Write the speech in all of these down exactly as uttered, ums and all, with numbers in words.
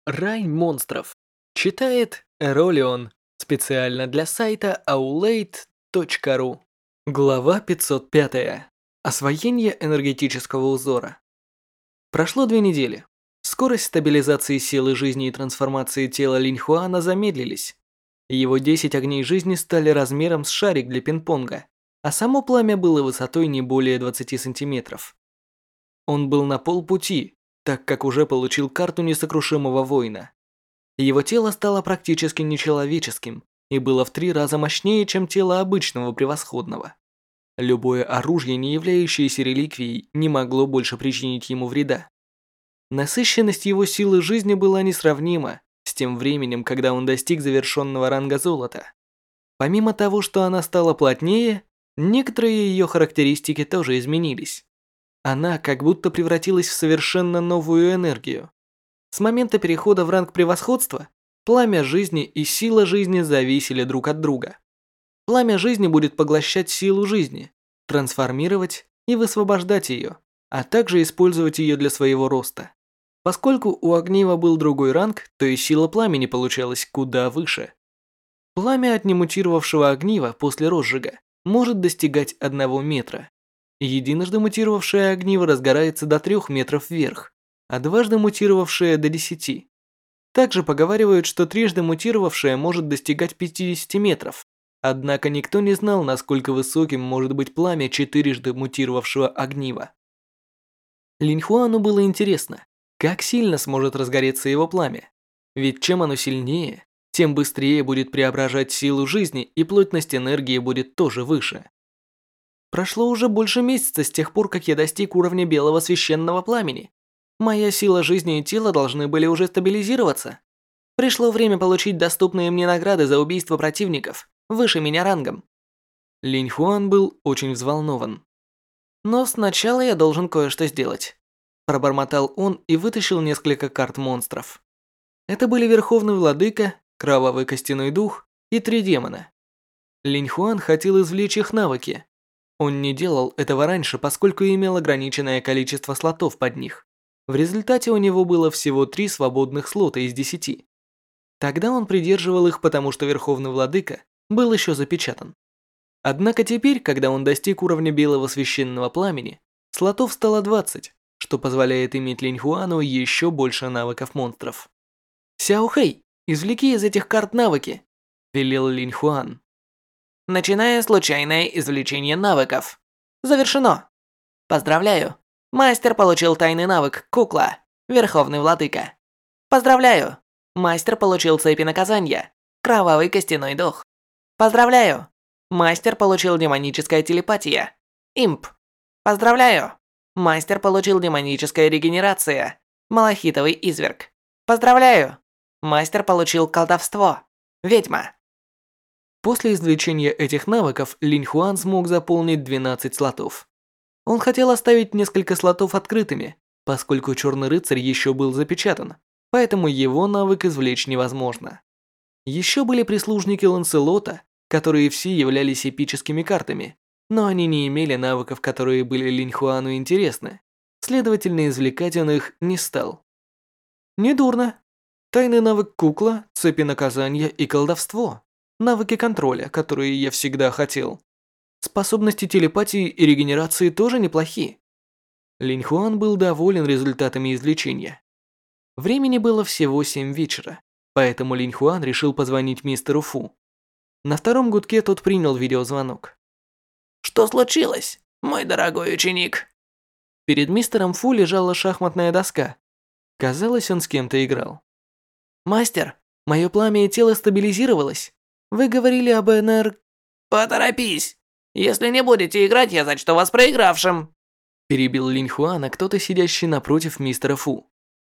Рай монстров. Читает Эролион. Специально для сайта aulade точка ру. Глава пятьсот пять. Освоение энергетического узора. Прошло две недели. Скорость стабилизации силы жизни и трансформации тела Линьхуана замедлились. Его десять огней жизни стали размером с шарик для пинг-понга, а само пламя было высотой не более двадцати сантиметров. Он был на полпути, так как уже получил карту несокрушимого воина. Его тело стало практически нечеловеческим и было в три раза мощнее, чем тело обычного превосходного. Любое оружие, не являющееся реликвией, не могло больше причинить ему вреда. Насыщенность его силы жизни была несравнима с тем временем, когда он достиг завершенного ранга золота. Помимо того, что она стала плотнее, некоторые ее характеристики тоже изменились. Она как будто превратилась в совершенно новую энергию. С момента перехода в ранг превосходства, пламя жизни и сила жизни зависели друг от друга. Пламя жизни будет поглощать силу жизни, трансформировать и высвобождать ее, а также использовать ее для своего роста. Поскольку у огнива был другой ранг, то и сила пламени получалась куда выше. Пламя от немутировавшего огнива после розжига может достигать одного метра. Единожды мутировавшее огниво разгорается до трёх метров вверх, а дважды мутировавшее до десяти. Также поговаривают, что трижды мутировавшее может достигать пятидесяти метров. Однако никто не знал, насколько высоким может быть пламя четырежды мутировавшего огнива. Линьхуану было интересно, как сильно сможет разгореться его пламя. Ведь чем оно сильнее, тем быстрее будет преображать силу жизни, и плотность энергии будет тоже выше. Прошло уже больше месяца с тех пор, как я достиг уровня белого священного пламени. Моя сила жизни и тела должны были уже стабилизироваться. Пришло время получить доступные мне награды за убийство противников, выше меня рангом. Линьхуан был очень взволнован. Но сначала я должен кое-что сделать. Пробормотал он и вытащил несколько карт монстров. Это были Верховный Владыка, Кровавый Костяной Дух и три демона. Линьхуан хотел извлечь их навыки. Он не делал этого раньше, поскольку имел ограниченное количество слотов под них. В результате у него было всего три свободных слота из десяти. Тогда он придерживал их, потому что Верховный Владыка был еще запечатан. Однако теперь, когда он достиг уровня белого священного пламени, слотов стало двадцать, что позволяет иметь Линьхуану еще больше навыков монстров. «Сяохэй, извлеки из этих карт навыки», – велел Линьхуан. Начиная случайное извлечение навыков. Завершено. Поздравляю. Мастер получил тайный навык Кукла, Верховный Владыка. Поздравляю. Мастер получил цепи наказания, Кровавый Костяной Дух. Поздравляю. Мастер получил демоническая телепатия, Имп. Поздравляю. Мастер получил демоническая регенерация, Малахитовый изверг. Поздравляю. Мастер получил колдовство, Ведьма. После извлечения этих навыков Линьхуан смог заполнить двенадцать слотов. Он хотел оставить несколько слотов открытыми, поскольку Черный Рыцарь еще был запечатан, поэтому его навык извлечь невозможно. Еще были прислужники Ланселота, которые все являлись эпическими картами, но они не имели навыков, которые были Линьхуану интересны, следовательно, извлекать он их не стал. Недурно. Тайный навык Кукла, цепи наказания и колдовство. Навыки контроля, которые я всегда хотел. Способности телепатии и регенерации тоже неплохи. Линьхуан был доволен результатами извлечения. Времени было всего семь вечера, поэтому Линьхуан решил позвонить мистеру Фу. На втором гудке тот принял видеозвонок. «Что случилось, мой дорогой ученик?» Перед мистером Фу лежала шахматная доска. Казалось, он с кем-то играл. «Мастер, мое пламя и тело стабилизировалось. Вы говорили об энерг...» «Поторопись! Если не будете играть, я зачту вас проигравшим!» Перебил Линьхуана кто-то, сидящий напротив мистера Фу.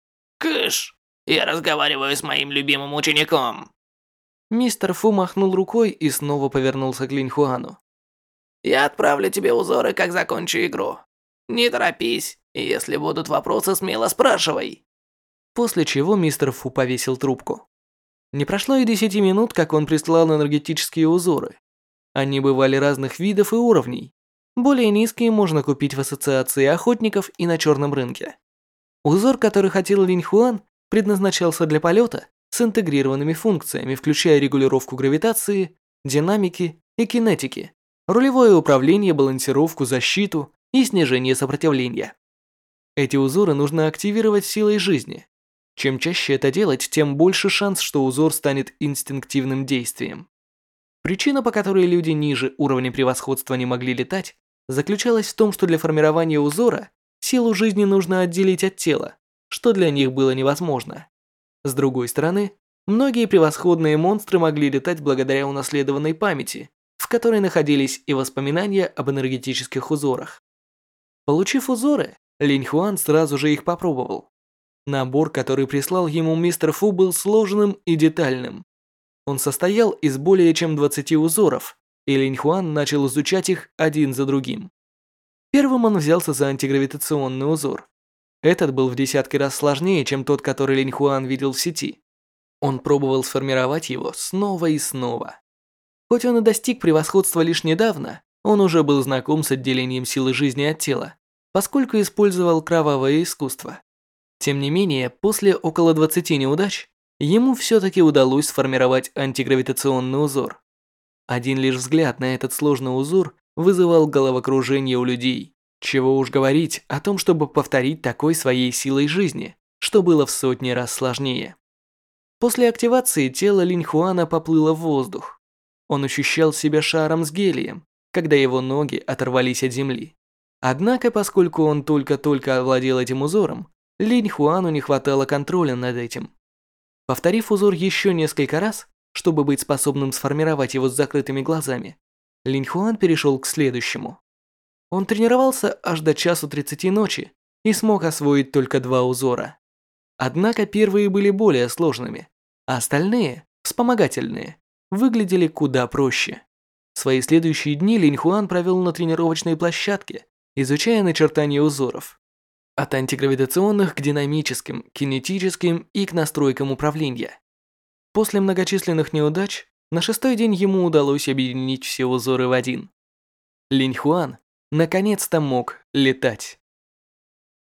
«Кыш! Я разговариваю с моим любимым учеником!» Мистер Фу махнул рукой и снова повернулся к Линьхуану. «Я отправлю тебе узоры, как закончу игру. Не торопись, и если будут вопросы, смело спрашивай!» После чего мистер Фу повесил трубку. Не прошло и десяти минут, как он прислал энергетические узоры. Они бывали разных видов и уровней. Более низкие можно купить в ассоциации охотников и на черном рынке. Узор, который хотел Линьхуан, предназначался для полета с интегрированными функциями, включая регулировку гравитации, динамики и кинетики, рулевое управление, балансировку, защиту и снижение сопротивления. Эти узоры нужно активировать силой жизни. Чем чаще это делать, тем больше шанс, что узор станет инстинктивным действием. Причина, по которой люди ниже уровня превосходства не могли летать, заключалась в том, что для формирования узора силу жизни нужно отделить от тела, что для них было невозможно. С другой стороны, многие превосходные монстры могли летать благодаря унаследованной памяти, в которой находились и воспоминания об энергетических узорах. Получив узоры, Линь Хуан сразу же их попробовал. Набор, который прислал ему мистер Фу, был сложным и детальным. Он состоял из более чем двадцати узоров, и Линь Хуан начал изучать их один за другим. Первым он взялся за антигравитационный узор. Этот был в десятки раз сложнее, чем тот, который Линь Хуан видел в сети. Он пробовал сформировать его снова и снова. Хоть он и достиг превосходства лишь недавно, он уже был знаком с отделением силы жизни от тела, поскольку использовал кровавое искусство. Тем не менее, после около двадцати неудач, ему все-таки удалось сформировать антигравитационный узор. Один лишь взгляд на этот сложный узор вызывал головокружение у людей. Чего уж говорить о том, чтобы повторить такой своей силой жизни, что было в сотни раз сложнее. После активации тело Линь Хуана поплыло в воздух. Он ощущал себя шаром с гелием, когда его ноги оторвались от земли. Однако, поскольку он только-только овладел этим узором, Линь Хуану не хватало контроля над этим. Повторив узор еще несколько раз, чтобы быть способным сформировать его с закрытыми глазами, Линь Хуан перешел к следующему. Он тренировался аж до часу тридцати ночи и смог освоить только два узора. Однако первые были более сложными, а остальные, вспомогательные, выглядели куда проще. Свои следующие дни Линь Хуан провел на тренировочной площадке, изучая начертания узоров. От антигравитационных к динамическим, кинетическим и к настройкам управления. После многочисленных неудач, на шестой день ему удалось объединить все узоры в один. Линь Хуан наконец-то мог летать.